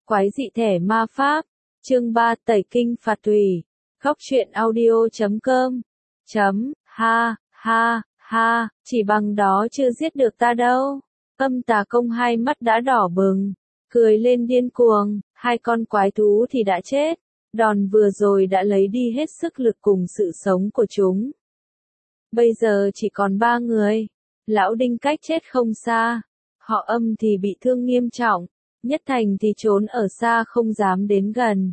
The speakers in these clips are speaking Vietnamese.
Quái dị thẻ ma pháp. Chương 3 Tẩy kinh phạt tùy. Góc truyện audio.com. Ha, ha, ha, chỉ bằng đó chưa giết được ta đâu. Âm Tà Công hai mắt đã đỏ bừng, cười lên điên cuồng, hai con quái thú thì đã chết. Đòn vừa rồi đã lấy đi hết sức lực cùng sự sống của chúng. Bây giờ chỉ còn 3 người. Lão Đinh cách chết không xa. Họ Âm thì bị thương nghiêm trọng. Nhất Thành thì trốn ở xa không dám đến gần.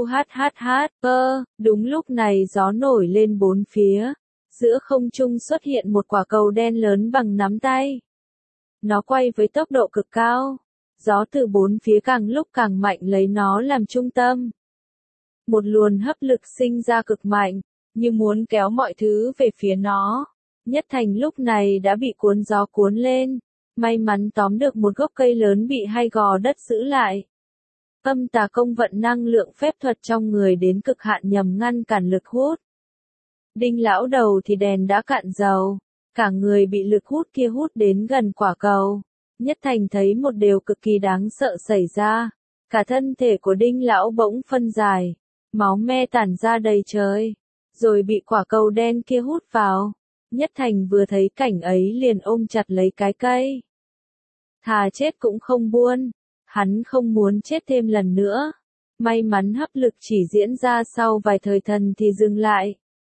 Đúng lúc này gió nổi lên bốn phía. Giữa không trung xuất hiện một quả cầu đen lớn bằng nắm tay. Nó quay với tốc độ cực cao. Gió từ bốn phía càng lúc càng mạnh lấy nó làm trung tâm. Một luồng hấp lực sinh ra cực mạnh, như muốn kéo mọi thứ về phía nó. Nhất Thành lúc này đã bị cuốn gió cuốn lên. May mắn tóm được một gốc cây lớn bị hai gò đất giữ lại. Âm Tà Công vận năng lượng phép thuật trong người đến cực hạn nhằm ngăn cản lực hút. Đinh lão đầu thì đèn đã cạn dầu. Cả người bị lực hút kia hút đến gần quả cầu. Nhất Thành thấy một điều cực kỳ đáng sợ xảy ra. Cả thân thể của Đinh lão bỗng phân giải. Máu me tản ra đầy trời. Rồi bị quả cầu đen kia hút vào. Nhất Thành vừa thấy cảnh ấy liền ôm chặt lấy cái cây. Thà chết cũng không buông. Hắn không muốn chết thêm lần nữa. May mắn hấp lực chỉ diễn ra sau vài thời thần thì dừng lại.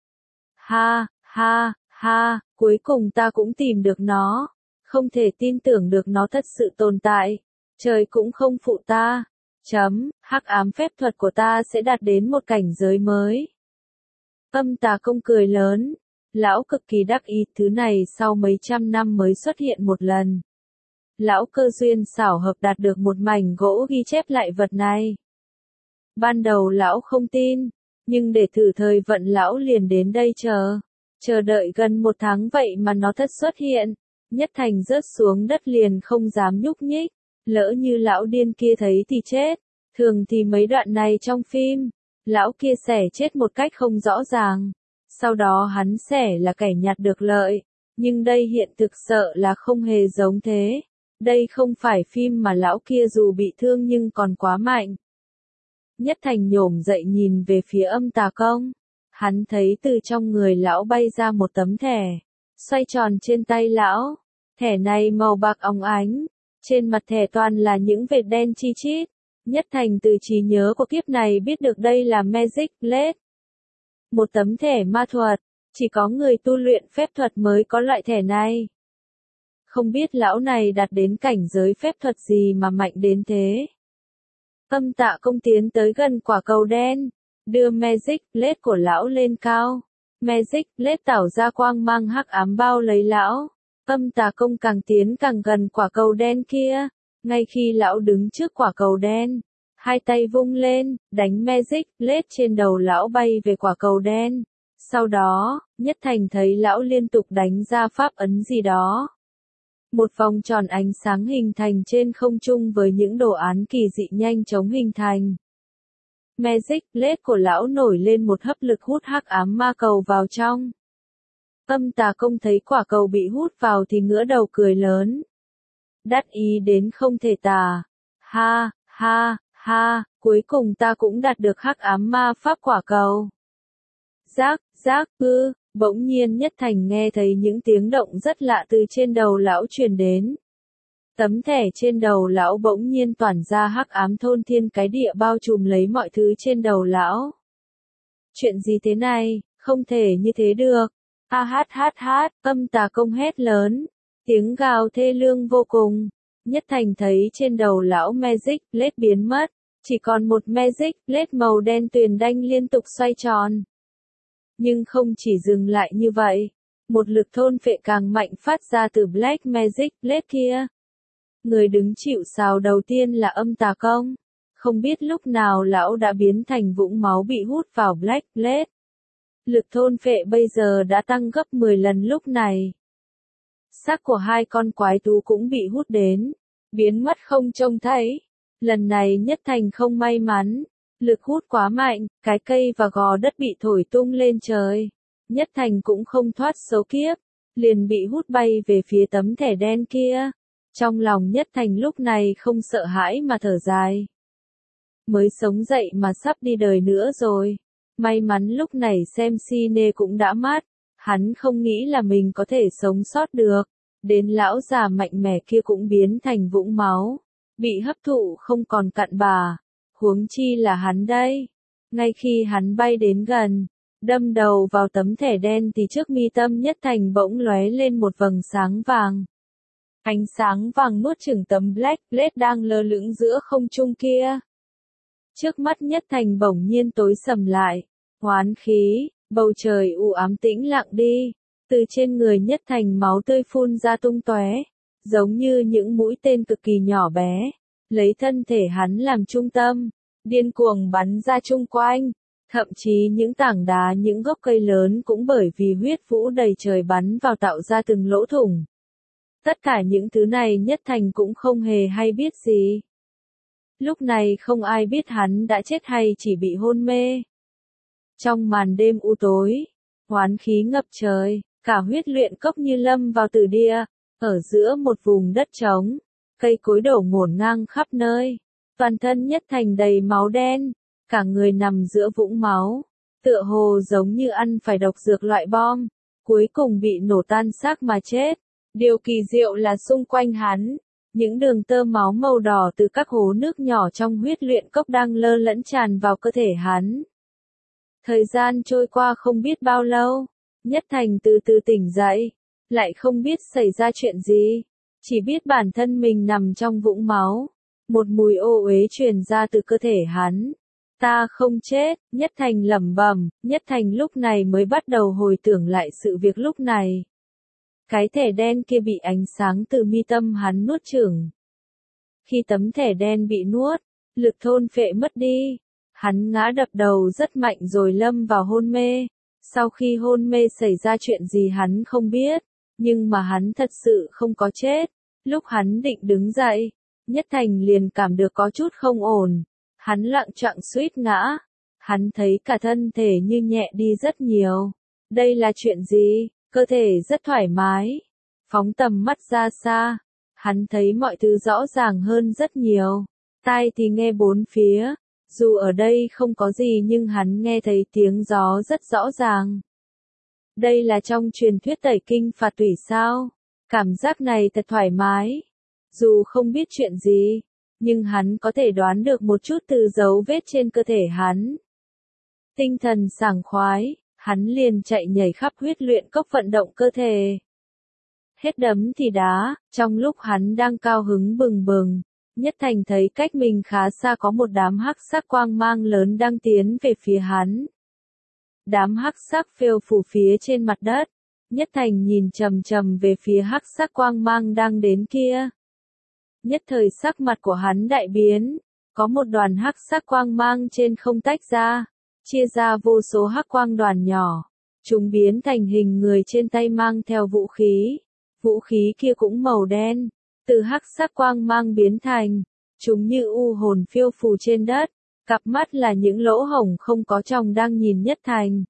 Ha, cuối cùng ta cũng tìm được nó. Không thể tin tưởng được nó thật sự tồn tại. Trời cũng không phụ ta. Hắc ám phép thuật của ta sẽ đạt đến một cảnh giới mới. Âm Tà Công cười lớn. Lão cực kỳ đắc ý, thứ này sau mấy trăm năm mới xuất hiện một lần. Lão cơ duyên xảo hợp đạt được một mảnh gỗ ghi chép lại vật này. Ban đầu lão không tin, nhưng để thử thời vận lão liền đến đây chờ đợi gần 1 tháng vậy mà nó thật xuất hiện. Nhất Thành rớt xuống đất liền không dám nhúc nhích, lỡ như lão điên kia thấy thì chết. Thường thì mấy đoạn này trong phim, lão kia sẽ chết một cách không rõ ràng. Sau đó hắn sẽ là kẻ nhặt được lợi, nhưng đây hiện thực sợ là không hề giống thế. Đây không phải phim mà lão kia dù bị thương nhưng còn quá mạnh. Nhất Thành nhổm dậy nhìn về phía Âm Tà Công. Hắn thấy từ trong người lão bay ra một tấm thẻ, xoay tròn trên tay lão. Thẻ này màu bạc óng ánh, trên mặt thẻ toàn là những vệt đen chi chít. Nhất Thành từ trí nhớ của kiếp này biết được đây là Magic Blade. Một tấm thẻ ma thuật, chỉ có người tu luyện phép thuật mới có loại thẻ này. Không biết lão này đạt đến cảnh giới phép thuật gì mà mạnh đến thế. Âm Tà Công tiến tới gần quả cầu đen, đưa Magic Blade của lão lên cao. Magic Blade tỏa ra quang mang hắc ám bao lấy lão. Âm Tà Công càng tiến càng gần quả cầu đen kia. Ngay khi lão đứng trước quả cầu đen, hai tay vung lên, đánh Magic Blade trên đầu lão bay về quả cầu đen. Sau đó, Nhất Thành thấy lão liên tục đánh ra pháp ấn gì đó. Một vòng tròn ánh sáng hình thành trên không trung với những đồ án kỳ dị nhanh chóng hình thành. Magic Blade của lão nổi lên một hấp lực hút hắc ám ma cầu vào trong. Âm Tà Công thấy quả cầu bị hút vào thì ngửa đầu cười lớn. Đắc ý đến không thể tả. Ha, cuối cùng ta cũng đạt được hắc ám ma pháp quả cầu. Bỗng nhiên Nhất Thành nghe thấy những tiếng động rất lạ từ trên đầu lão truyền đến. Tấm thẻ trên đầu lão bỗng nhiên tỏa ra hắc ám thôn thiên cái địa bao trùm lấy mọi thứ trên đầu lão. Chuyện gì thế này, không thể như thế được. Âm Tà Công hét lớn. Tiếng gào thê lương vô cùng. Nhất Thành thấy trên đầu lão Magic Blade biến mất. Chỉ còn một Magic Blade màu đen tuyền đanh liên tục xoay tròn. Nhưng không chỉ dừng lại như vậy. Một lực thôn phệ càng mạnh phát ra từ Black Magic Blade kia. Người đứng chịu sào đầu tiên là Âm Tà Công. Không biết lúc nào lão đã biến thành vũng máu bị hút vào Black Blade. Lực thôn phệ bây giờ đã tăng gấp 10 lần lúc này. Xác của hai con quái thú cũng bị hút đến, biến mất không trông thấy. Lần này Nhất Thành không may mắn, lực hút quá mạnh, cái cây và gò đất bị thổi tung lên trời. Nhất Thành cũng không thoát số kiếp, liền bị hút bay về phía tấm thẻ đen kia. Trong lòng Nhất Thành lúc này không sợ hãi mà thở dài. mới sống dậy mà sắp đi đời nữa rồi. May mắn lúc này xem cine cũng đã mát, hắn không nghĩ là mình có thể sống sót được, đến lão già mạnh mẽ kia cũng biến thành vũng máu, bị hấp thụ không còn cặn bà, huống chi là hắn đây. Ngay khi hắn bay đến gần, đâm đầu vào tấm thẻ đen thì trước mi tâm Nhất Thành bỗng lóe lên một vầng sáng vàng. Ánh sáng vàng nuốt chửng tấm Black Blade đang lơ lửng giữa không trung kia. Trước mắt Nhất Thành bỗng nhiên tối sầm lại, hoán khí, bầu trời u ám tĩnh lặng đi, từ trên người Nhất Thành máu tươi phun ra tung tóe, giống như những mũi tên cực kỳ nhỏ bé, lấy thân thể hắn làm trung tâm, điên cuồng bắn ra chung quanh, thậm chí những tảng đá những gốc cây lớn cũng bởi vì huyết vũ đầy trời bắn vào tạo ra từng lỗ thủng. Tất cả những thứ này Nhất Thành cũng không hề hay biết gì. Lúc này không ai biết hắn đã chết hay chỉ bị hôn mê. Trong màn đêm u tối, hoán khí ngập trời, cả huyết luyện cốc như lâm vào tử địa, ở giữa một vùng đất trống, cây cối đổ ngổn ngang khắp nơi, toàn thân Nhất Thành đầy máu đen, cả người nằm giữa vũng máu, tựa hồ giống như ăn phải độc dược loại bom, cuối cùng bị nổ tan xác mà chết. Điều kỳ diệu là xung quanh hắn, những đường tơ máu màu đỏ từ các hố nước nhỏ trong huyết luyện cốc đang lơ lẫn tràn vào cơ thể hắn. Thời gian trôi qua không biết bao lâu, Nhất Thành từ từ tỉnh dậy, lại không biết xảy ra chuyện gì, chỉ biết bản thân mình nằm trong vũng máu, một mùi ô uế truyền ra từ cơ thể hắn. Ta không chết, Nhất Thành lẩm bẩm, Nhất Thành lúc này mới bắt đầu hồi tưởng lại sự việc lúc này. Cái thẻ đen kia bị ánh sáng từ mi tâm hắn nuốt chửng. Khi tấm thẻ đen bị nuốt, lực thôn phệ mất đi, hắn ngã đập đầu rất mạnh rồi lâm vào hôn mê. Sau khi hôn mê xảy ra chuyện gì hắn không biết, nhưng mà hắn thật sự không có chết. Lúc hắn định đứng dậy, Nhất Thành liền cảm được có chút không ổn. Hắn loạng choạng suýt ngã. Hắn thấy cả thân thể như nhẹ đi rất nhiều. Đây là chuyện gì? Cơ thể rất thoải mái. Phóng tầm mắt ra xa, hắn thấy mọi thứ rõ ràng hơn rất nhiều. Tai thì nghe bốn phía. Dù ở đây không có gì nhưng hắn nghe thấy tiếng gió rất rõ ràng. Đây là trong truyền thuyết tẩy kinh phạt tủy sao? Cảm giác này thật thoải mái. Dù không biết chuyện gì, nhưng hắn có thể đoán được một chút từ dấu vết trên cơ thể hắn. Tinh thần sảng khoái, hắn liền chạy nhảy khắp huyết luyện cốc vận động cơ thể. Hết đấm thì đá, trong lúc hắn đang cao hứng bừng bừng, Nhất Thành thấy cách mình khá xa có một đám hắc sắc quang mang lớn đang tiến về phía hắn. Đám hắc sắc phiêu phù phía trên mặt đất, Nhất Thành nhìn chằm chằm về phía hắc sắc quang mang đang đến kia. Nhất thời sắc mặt của hắn đại biến, có một đoàn hắc sắc quang mang trên không tách ra, chia ra vô số hắc quang đoàn nhỏ, chúng biến thành hình người trên tay mang theo vũ khí. Vũ khí kia cũng màu đen, từ hắc sắc quang mang biến thành, chúng như u hồn phiêu phù trên đất, cặp mắt là những lỗ hổng không có tròng đang nhìn Nhất Thành.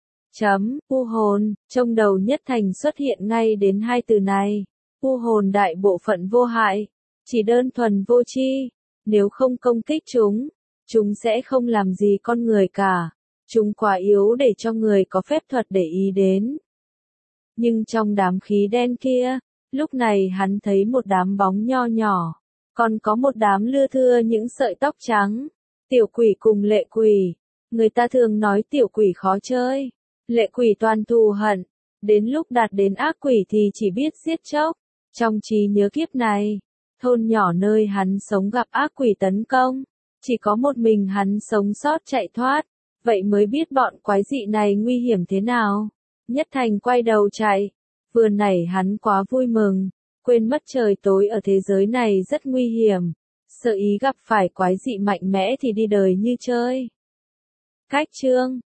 U hồn, trong đầu Nhất Thành xuất hiện ngay đến hai từ này. U hồn đại bộ phận vô hại, chỉ đơn thuần vô tri, nếu không công kích chúng sẽ không làm gì con người cả. Chúng quá yếu để cho người có phép thuật để ý đến. Nhưng trong đám khí đen kia, lúc này hắn thấy một đám bóng nho nhỏ, còn có một đám lưa thưa những sợi tóc trắng. Tiểu quỷ cùng lệ quỷ, người ta thường nói tiểu quỷ khó chơi, lệ quỷ toàn thù hận, đến lúc đạt đến ác quỷ thì chỉ biết giết chóc. Trong trí nhớ kiếp này, thôn nhỏ nơi hắn sống gặp ác quỷ tấn công, chỉ có một mình hắn sống sót chạy thoát, vậy mới biết bọn quái dị này nguy hiểm thế nào. Nhất Thành quay đầu chạy, vừa nãy hắn quá vui mừng, quên mất trời tối ở thế giới này rất nguy hiểm, sợ ý gặp phải quái dị mạnh mẽ thì đi đời như chơi. Cách chương